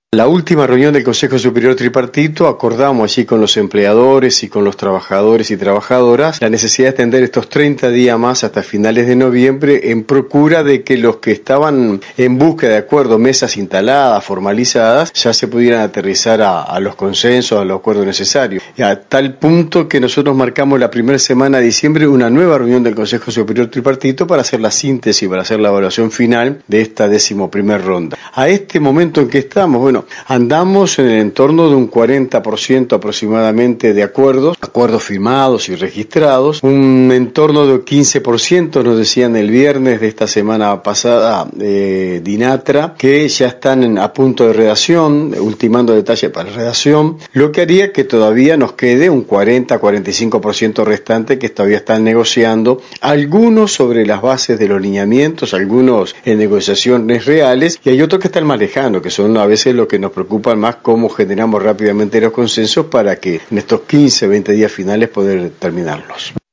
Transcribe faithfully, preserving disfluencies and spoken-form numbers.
La última reunión del Consejo Superior Tripartito acordamos allí con los empleadores y con los trabajadores y trabajadoras la necesidad de extender estos treinta días más hasta finales de noviembre en procura de que los que estaban en búsqueda de acuerdo, mesas instaladas, formalizadas, ya se pudieran aterrizar a, a los consensos, a los acuerdos necesarios. Y a tal punto que nosotros marcamos la primera semana de diciembre una nueva reunión del Consejo Superior Tripartito para hacer la síntesis, para hacer la evaluación final de esta decimoprimer ronda. A este momento en que estamos, bueno, andamos en el entorno de un cuarenta por ciento aproximadamente de acuerdos, acuerdos firmados y registrados, un entorno de quince por ciento nos decían el viernes de esta semana pasada eh, Dinatra, que ya están a punto de redacción, ultimando detalles para redacción, lo que haría que todavía nos quede un cuarenta a cuarenta y cinco por ciento restante que todavía están negociando, algunos sobre las bases de los lineamientos, algunos en negociaciones reales, y hay otros que están más lejanos, que son a veces lo que nos preocupan más, cómo generamos rápidamente los consensos para que en estos quince, veinte días finales poder terminarlos.